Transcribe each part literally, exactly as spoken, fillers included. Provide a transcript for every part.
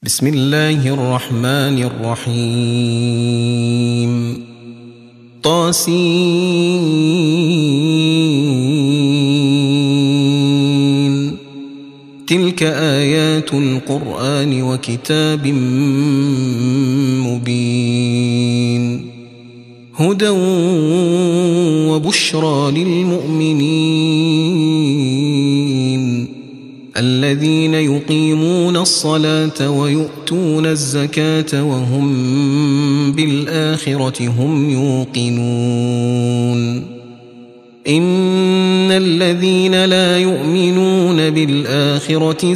بسم الله الرحمن الرحيم طاسين تلك آيات القرآن وكتاب مبين هدى وبشرى للمؤمنين الذين يقيمون الصلاة ويؤتون الزكاة وهم بالآخرة هم يوقنون إن الذين لا يؤمنون بالآخرة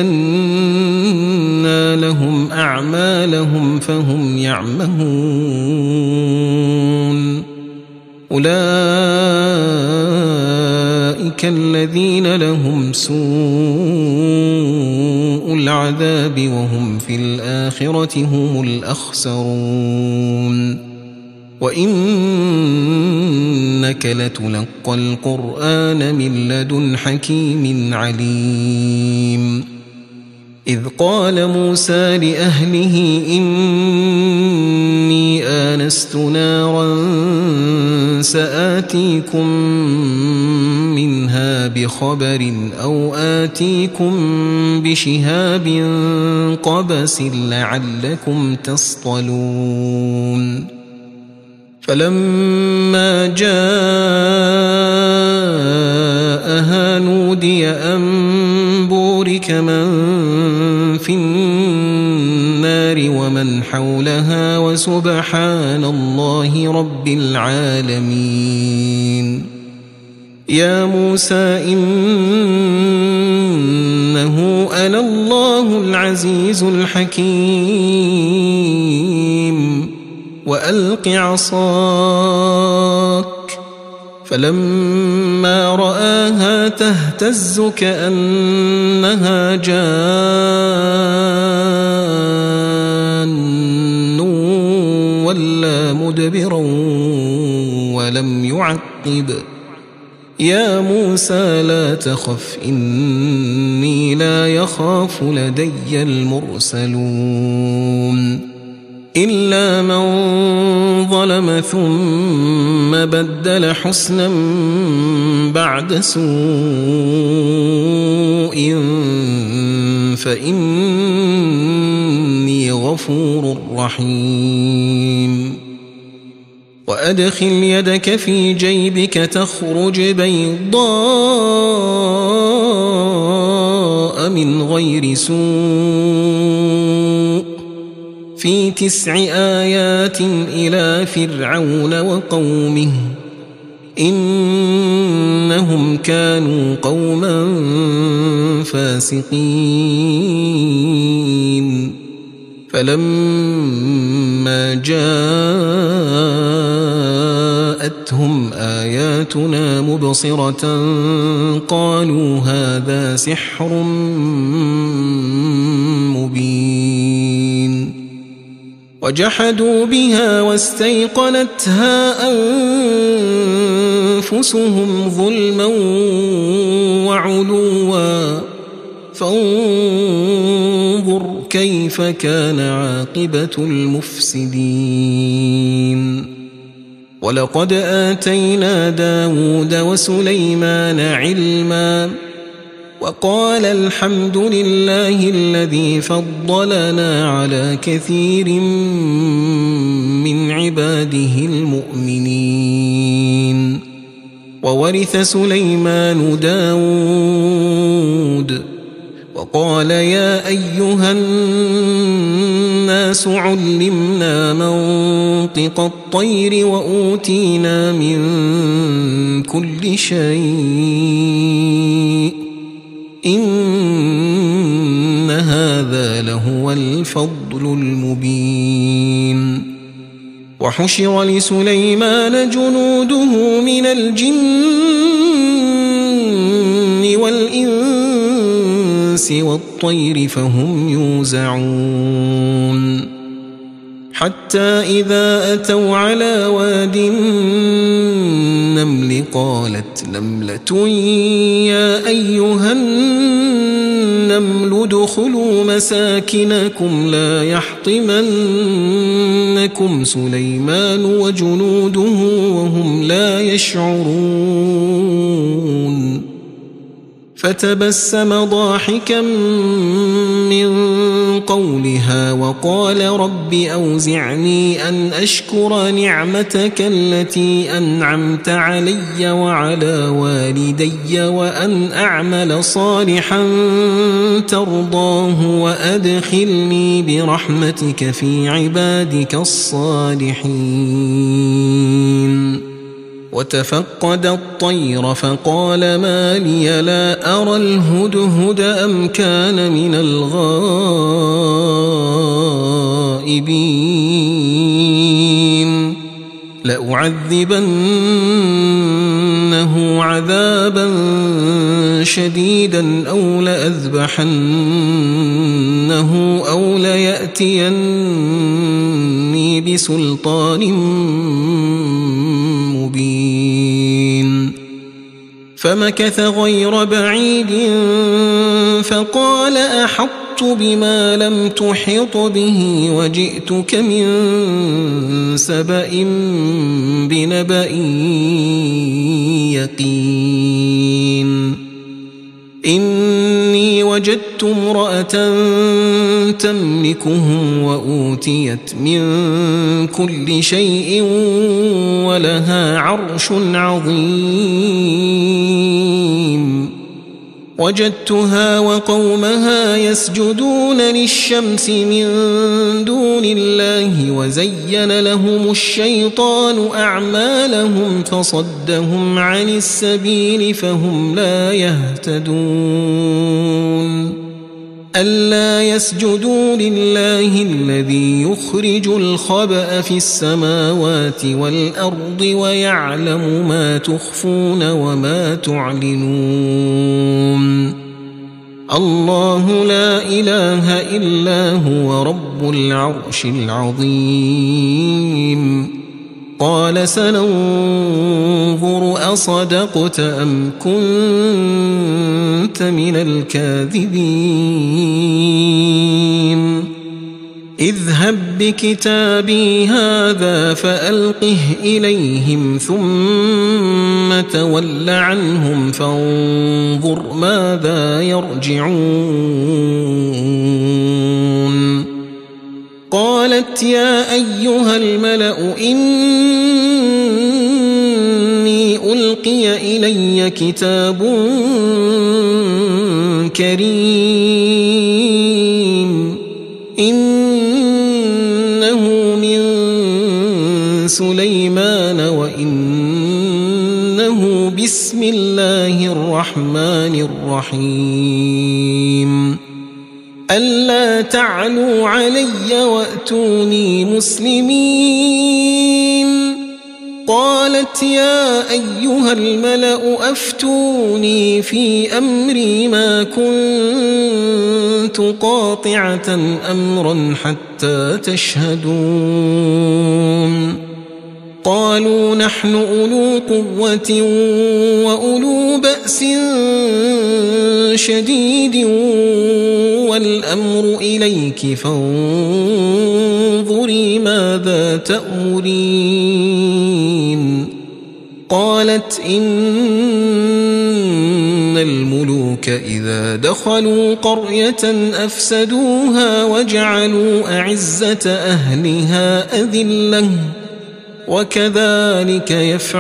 زينا لهم أعمالهم فهم يعمهون أولئك الذين لهم سوء العذاب وهم في الآخرة هم الأخسرون وإنك لتلقى القرآن من لدن حكيم عليم إذ قال موسى لأهله إني آنست نارا سآتيكم منها بخبر أو آتيكم بشهاب قبس لعلكم تصطلون فلما جاءها نودي أن بورك من في النار ومن حولها وسبحان الله رب العالمين يا موسى إنه أنا الله العزيز الحكيم وألق عصاك فلما رآها تهتز كأنها جان ولا مدبرا ولم يعقب يا موسى لا تخف إني لا يخاف لدي المرسلون إلا من ظلم ثم بدل حسنا بعد سوء فإني غفور رحيم وأدخل يدك في جيبك تخرج بيضاء من غير سوء في تسع آيات إلى فرعون وقومه إنهم كانوا قوما فاسقين فلما جاءتهم آياتنا مبصرة قالوا هذا سحر مبين وجحدوا بها واستيقنتها أنفسهم ظلما وعلوا فانظر كيف كان عاقبة المفسدين ولقد آتينا داود وسليمان علما وقال الحمد لله الذي فضلنا على كثير من عباده المؤمنين وورث سليمان داود وقال يا أيها الناس علمنا منطق الطير وأوتينا من كل شيء إن هذا لهو الفضل المبين وحشر لسليمان جنوده من الجن والإنس والطير فهم يوزعون حتى إذا أتوا على واد النمل قالت نملة يا أيها النمل ادخلوا مساكنكم لا يحطمنكم سليمان وجنوده وهم لا يشعرون فتبسم ضاحكا من قولها وقال رب أوزعني أن أشكر نعمتك التي أنعمت علي وعلى والدي وأن أعمل صالحا ترضاه وأدخلني برحمتك في عبادك الصالحين وتفقد الطير فقال ما لي لا أرى الهدهد أم كان من الغائبين لأعذبنه عذابا شديدا أو لأذبحنه أو ليأتيني بسلطان مبين فمكث غير بعيد فقال أحطت بما لم تحط به وجئتك من سبأ بنبأ يقين إني وجدت امرأة تملكهم وأوتيت من كل شيء ولها عرش عظيم وجدتها وقومها يسجدون للشمس من دون الله وزين لهم الشيطان أعمالهم فصدهم عن السبيل فهم لا يهتدون ألا يسجدوا لله الذي يخرج الخبأ في السماوات والأرض ويعلم ما تخفون وما تعلنون الله لا إله إلا هو رب العرش العظيم قال سننظر أصدقت أم كنت من الكاذبين اذهب بكتابي هذا فألقه إليهم ثم تول عنهم فانظر ماذا يرجعون قالت يا أيها الملأ إني ألقي إلي كتاب كريم إنه من سليمان وإنه بسم الله الرحمن الرحيم ألا تعلوا علي وأتوني مسلمين قالت يا أيها الملأ أفتوني في أمري ما كنت قاطعة أمرا حتى تشهدون قالوا نحن أولو قوة وأولو بأس شديد والأمر إليك فانظري ماذا تأمرين قالت إن الملوك إذا دخلوا قرية أفسدوها وجعلوا أعزة أهلها أذلة وكذلك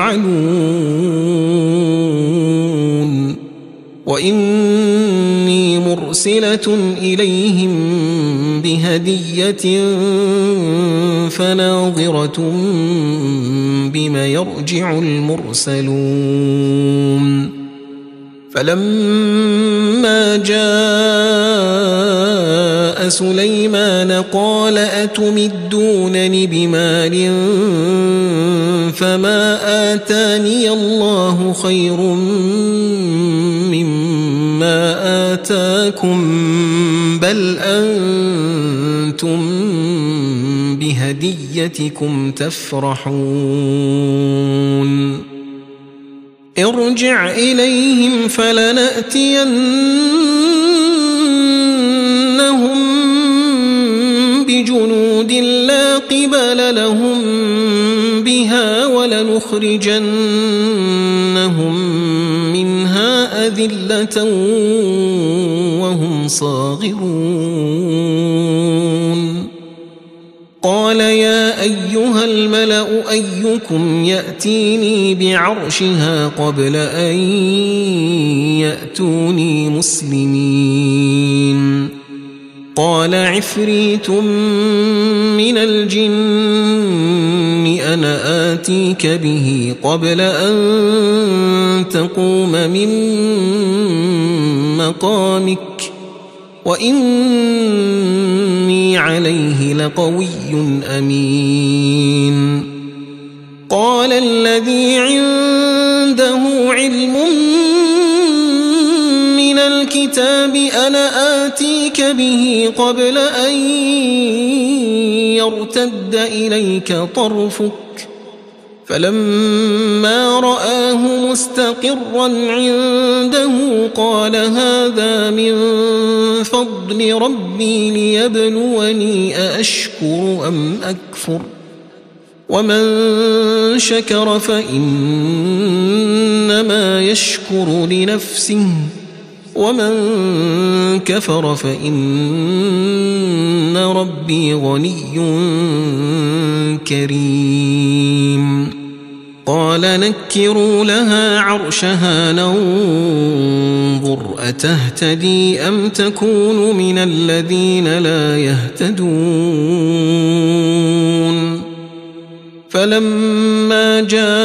يفعلون وإني مرسلة إليهم بهدية فناظرة بما يرجع المرسلون فلما جاء سليمان قال أتمدونني بمال فما آتاني الله خير مما آتاكم بل أنتم بهديتكم تفرحون ارجع إليهم فلنأتينهم بجنود لا قبل لهم بها ولنخرجنهم منها أذلة وهم صاغرون قال يا أيها الملأ أيكم يأتيني بعرشها قبل أن يأتوني مسلمين قال عفريت من الجن أنا آتيك به قبل أن تقوم من مقامك وإني عليه لقوي أمين قال الذي عنده علم من الكتاب أنا آتيك به قبل أن يرتد إليك طرفك فلما رآه مستقرا عنده قال هذا من فضل ربي ليبلوني أأشكر أم أكفر ومن شكر فإنما يشكر لنفسه ومن كفر فإن ربي غني كريم قال نكروا لها عرشها ننظر أتهتدي أم تكون من الذين لا يهتدون فلما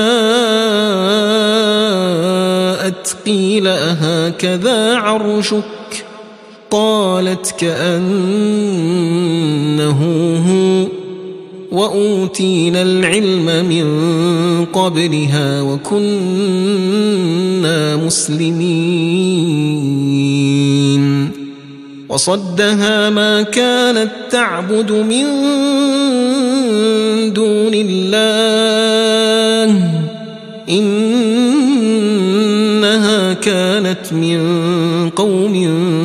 جاءت قيل أهكذا عرشك قالت كأنه هو وأوتينا العلم من قبلها وكنا مسلمين وصدها ما كانت تعبد من دون الله إنها كانت من قوم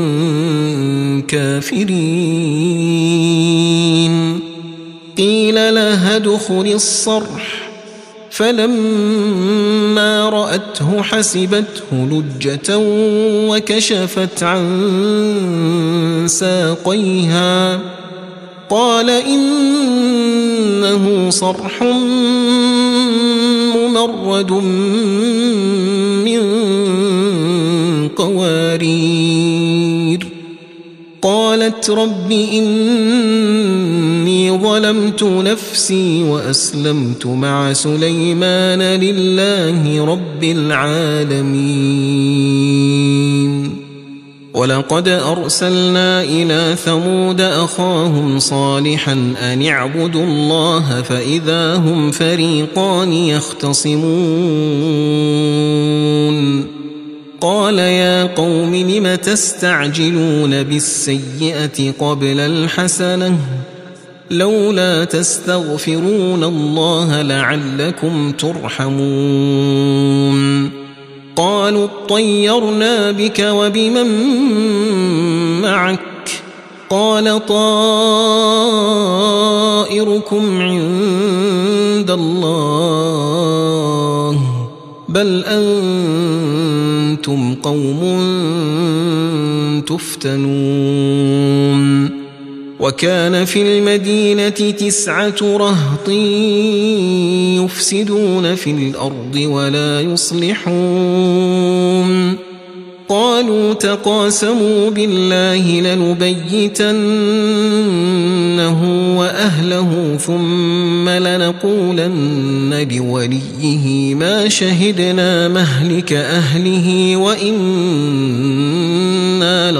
كافرين قيل لها ادخل الصرح فلما رأته حسبته لجة وكشفت عن ساقيها قال إنه صرح ممرد من قوارير قالت رب إني ظلمت نفسي وأسلمت مع سليمان لله رب العالمين ولقد أرسلنا إلى ثمود أخاهم صالحا أن اعبدوا الله فإذا هم فريقان يختصمون قال يا قوم لم تستعجلون بالسيئة قبل الحسنة لولا تستغفرون الله لعلكم ترحمون قالوا اطيرنا بك وبمن معك قال طائركم عند الله بل أنتم قوم تفتنون وكان في المدينة تسعة رهط يفسدون في الأرض ولا يصلحون قالوا تقاسموا بالله لنبيتنه وأهله ثم لنقولن لوليه ما شهدنا مهلك أهله وإنا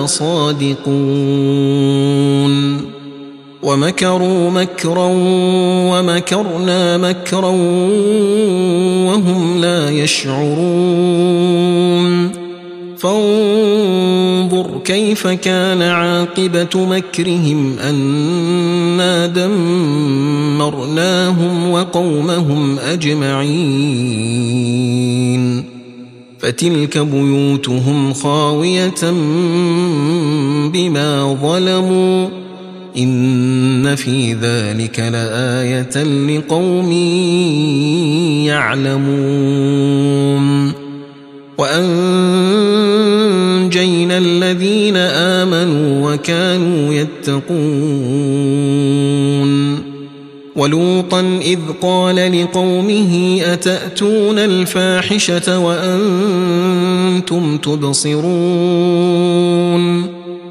لصادقون ومكروا مكرا ومكرنا مكرا وهم لا يشعرون فانظر كيف كان عاقبة مكرهم أنا أجمعين فتلك بيوتهم خاوية بما ظلموا إن في ذلك لآية لقوم يعلمون وأنجينا الذين آمنوا وكانوا يتقون ولوطا إذ قال لقومه أتأتون الفاحشة وأنتم تبصرون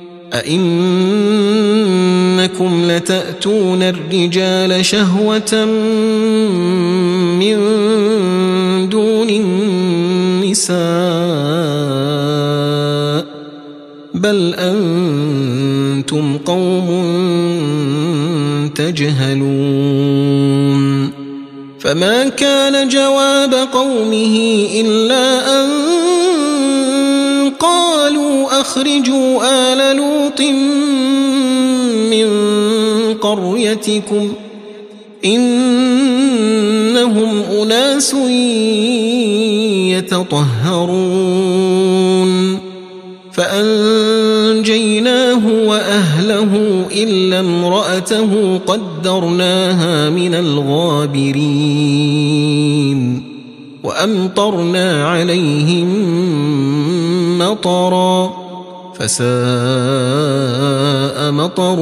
أئنكم لتأتون الرجال شهوة من دون النساء بل أنتم قوم تجهلون فما كان جواب قومه إلا أن قالوا أخرجوا آل لوط من قريتكم إنهم أناس يتطهرون فأنجيناه وأهله إلا امرأته قدرناها من الغابرين وأمطرنا عليهم مطرا فساء مطر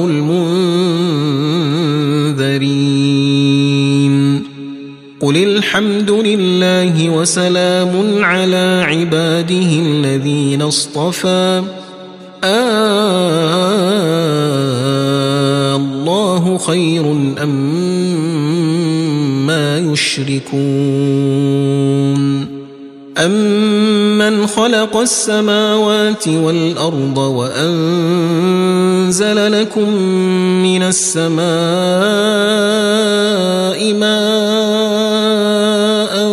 المنذرين قل الحمد لله وسلام على عباده الذين اصطفى آه الله خير أما يشركون أمن خلق السماوات والأرض وأنزل لكم من السماء ماء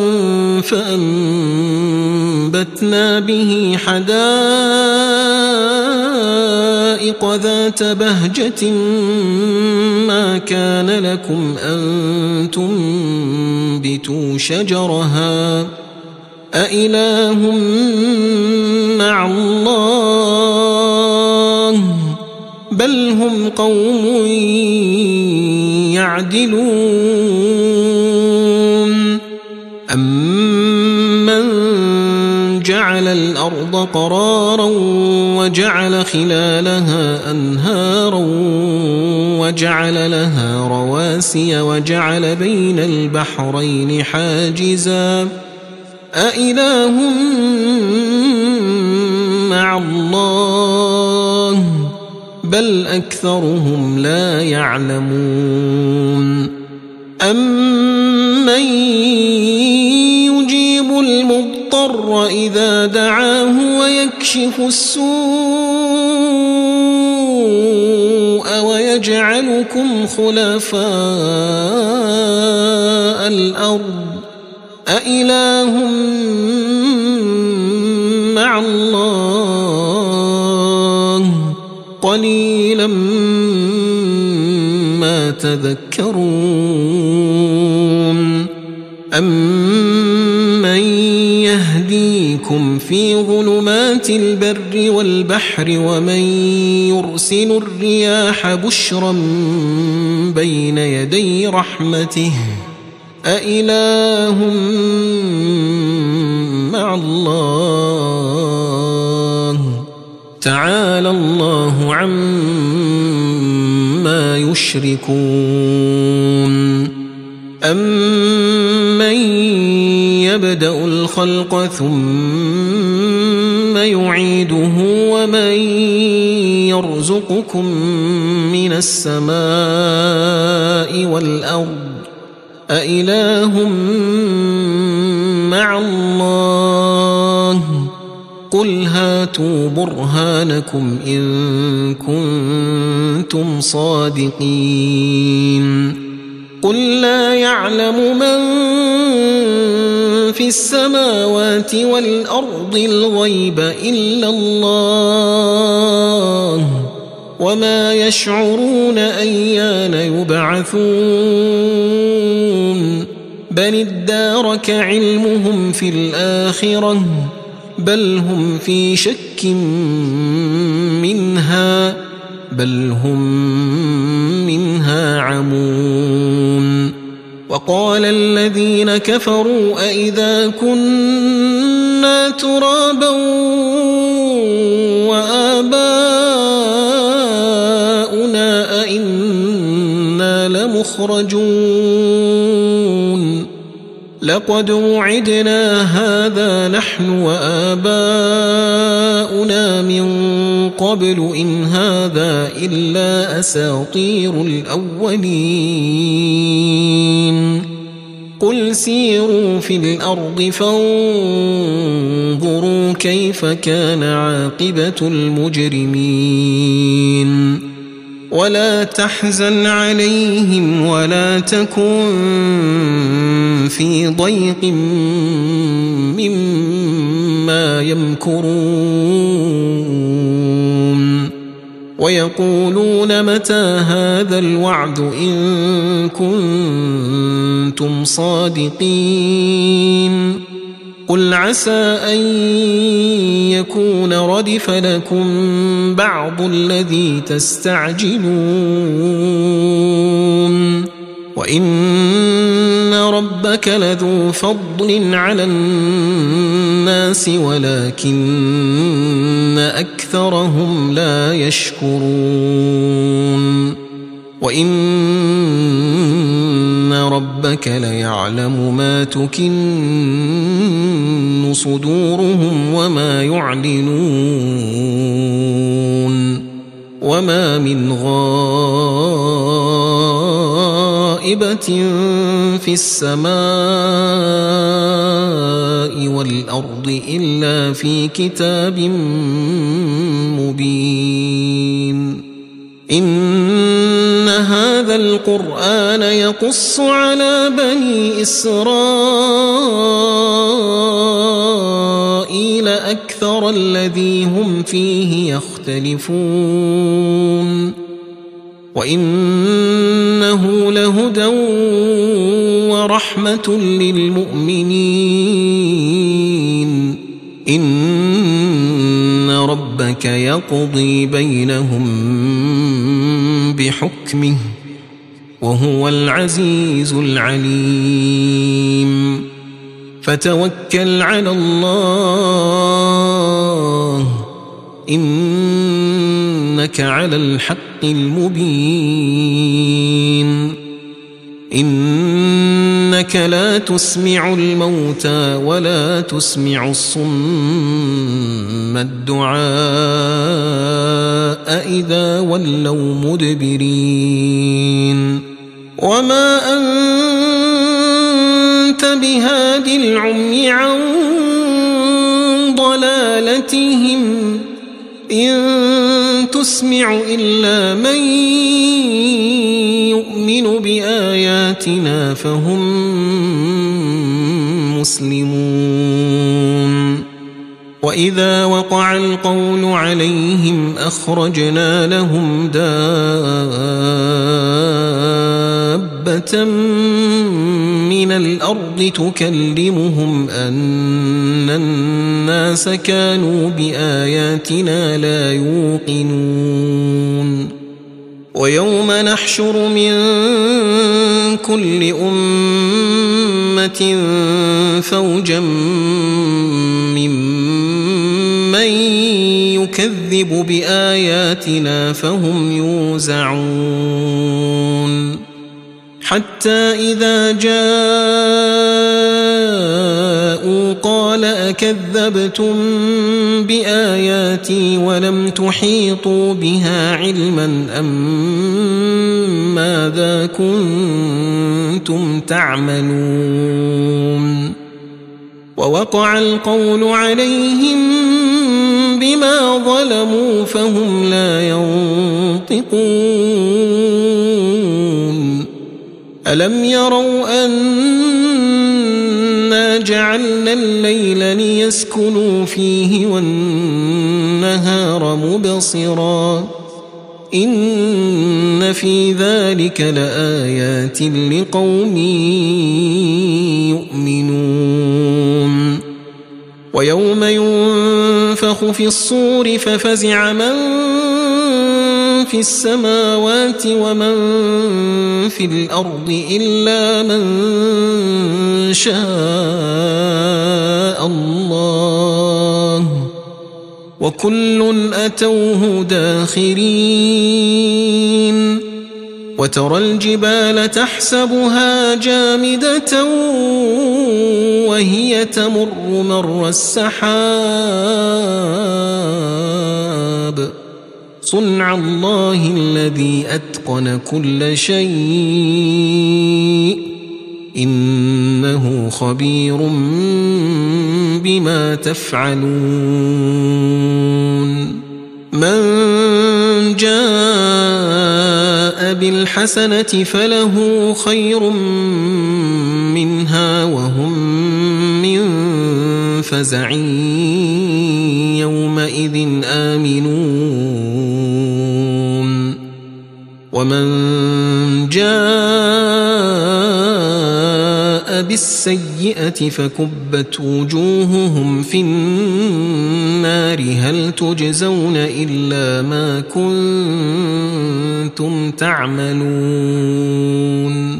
فأنبتنا به حدائق ذات بهجة ما كان لكم أن تنبتوا شجرها أإله مع الله بل هم قوم يعدلون أمن جعل الأرض قرارا وجعل خلالها أنهارا وجعل لها رواسي وجعل بين البحرين حاجزا أإله مع الله بل أكثرهم لا يعلمون أمن يجيب المضطر إذا دعاه ويكشف السوء ويجعلكم خلفاء الأرض أإله مع الله قليلا ما تذكرون أمن يهديكم في ظلمات البر والبحر ومن يرسل الرياح بشرا بين يدي رحمته أإله مع الله تعالى الله عما يشركون أمن يبدأ الخلق ثم يعيده ومن يرزقكم من السماء والأرض أإله مع الله قل هاتوا برهانكم إن كنتم صادقين قل لا يعلم من في السماوات والأرض الغيب إلا الله وما يشعرون أيان يبعثون بل ادارك علمهم في الآخرة بل هم في شك منها بل هم منها عمون. وقال الذين كفروا أئذا كنا ترابا وآباؤنا أئنا لمخرجون لقد وعدنا هذا نحن وآباؤنا من قبل إن هذا إلا أساطير الأولين. قل سيروا في الأرض فانظروا كيف كان عاقبة المجرمين. ولا تحزن عليهم ولا تكن في ضيق مما يمكرون. ويقولون متى هذا الوعد إن كنتم صادقين. قل عسى أن يكون ردف لكم بعض الذي تستعجلون. وإن ربك لذو فضل على الناس ولكن أكثرهم لا يشكرون. وإن ربك ليعلم ما تكن صدورهم وما يعلنون. وما من غائبة في السماء والأرض إلا في كتاب مبين. إن هذا القرآن يقص على بني إسرائيل أكثر الذي هم فيه يختلفون. وإنه لهدى ورحمة للمؤمنين. إن ربك يقضي بينهم بحكمه وهو العزيز العليم. فتوكل على الله إنك على الحق المبين. إنك لا تسمع الموتى ولا تسمع الصم الدعاء إذا ولوا مدبرين. وما أنت بهاد العمي عن ضلالتهم إن تسمع إلا من يؤمن بآياتنا فهم مسلمون. وإذا وقع القول عليهم أخرجنا لهم دابة من الأرض تكلمهم أن الناس كانوا بآياتنا لا يوقنون. ويوم نحشر من كل أمة فوجا ممن يكذب بآياتنا فهم يوزعون. حتى إذا جاءوا قال أكذبتم بآياتي ولم تحيطوا بها علما أم ماذا كنتم تعملون. ووقع القول عليهم بما ظلموا فهم لا ينطقون. ألم يروا أنا جعلنا الليل ليسكنوا فيه والنهار مبصرا إن في ذلك لآيات لقوم يؤمنون ويوم ينفخ في الصور ففزع من في السماوات ومن في الأرض إلا من شاء الله وكل أتوه داخرين وترى الجبال تحسبها جامدة وهي تمر مر السحاب صنع الله الذي أتقن كل شيء إنه خبير بما تفعلون من جاء بالحسنة فله خير منها وهم من فزع يومئذ آمنون ومن جاء بالسيئة فكبت وجوههم في النار هل تجزون إلا ما كنتم تعملون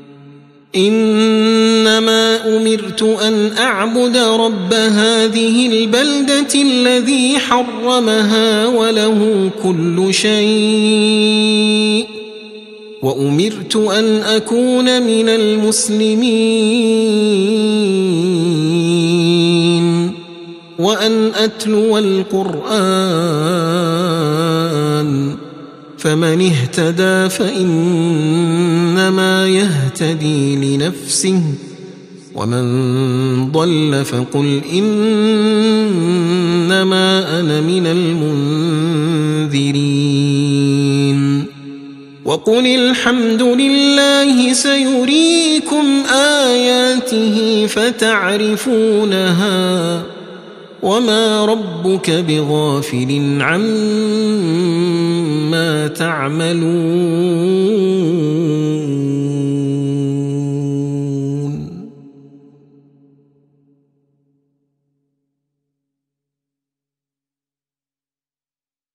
إنما أمرت أن أعبد رب هذه البلدة الذي حرمها وله كل شيء وأمرت أن أكون من المسلمين وأن أتلو القرآن فمن اهتدى فإنما يهتدي لنفسه ومن ضل فقل إنما أنا من المنذرين وقل الحمد لله سيريكم آياته فتعرفونها وما ربك بغافل عما تعملون